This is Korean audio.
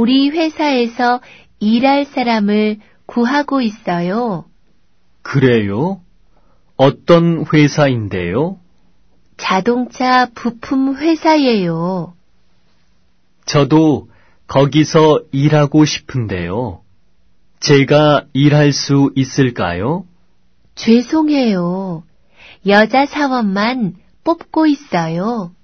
우리 회사에서 일할 사람을 구하고 있어요. 그래요? 어떤 회사인데요? 자동차 부품 회사예요. 저도 거기서 일하고 싶은데요. 제가 일할 수 있을까요? 죄송해요. 여자 사원만 뽑고 있어요.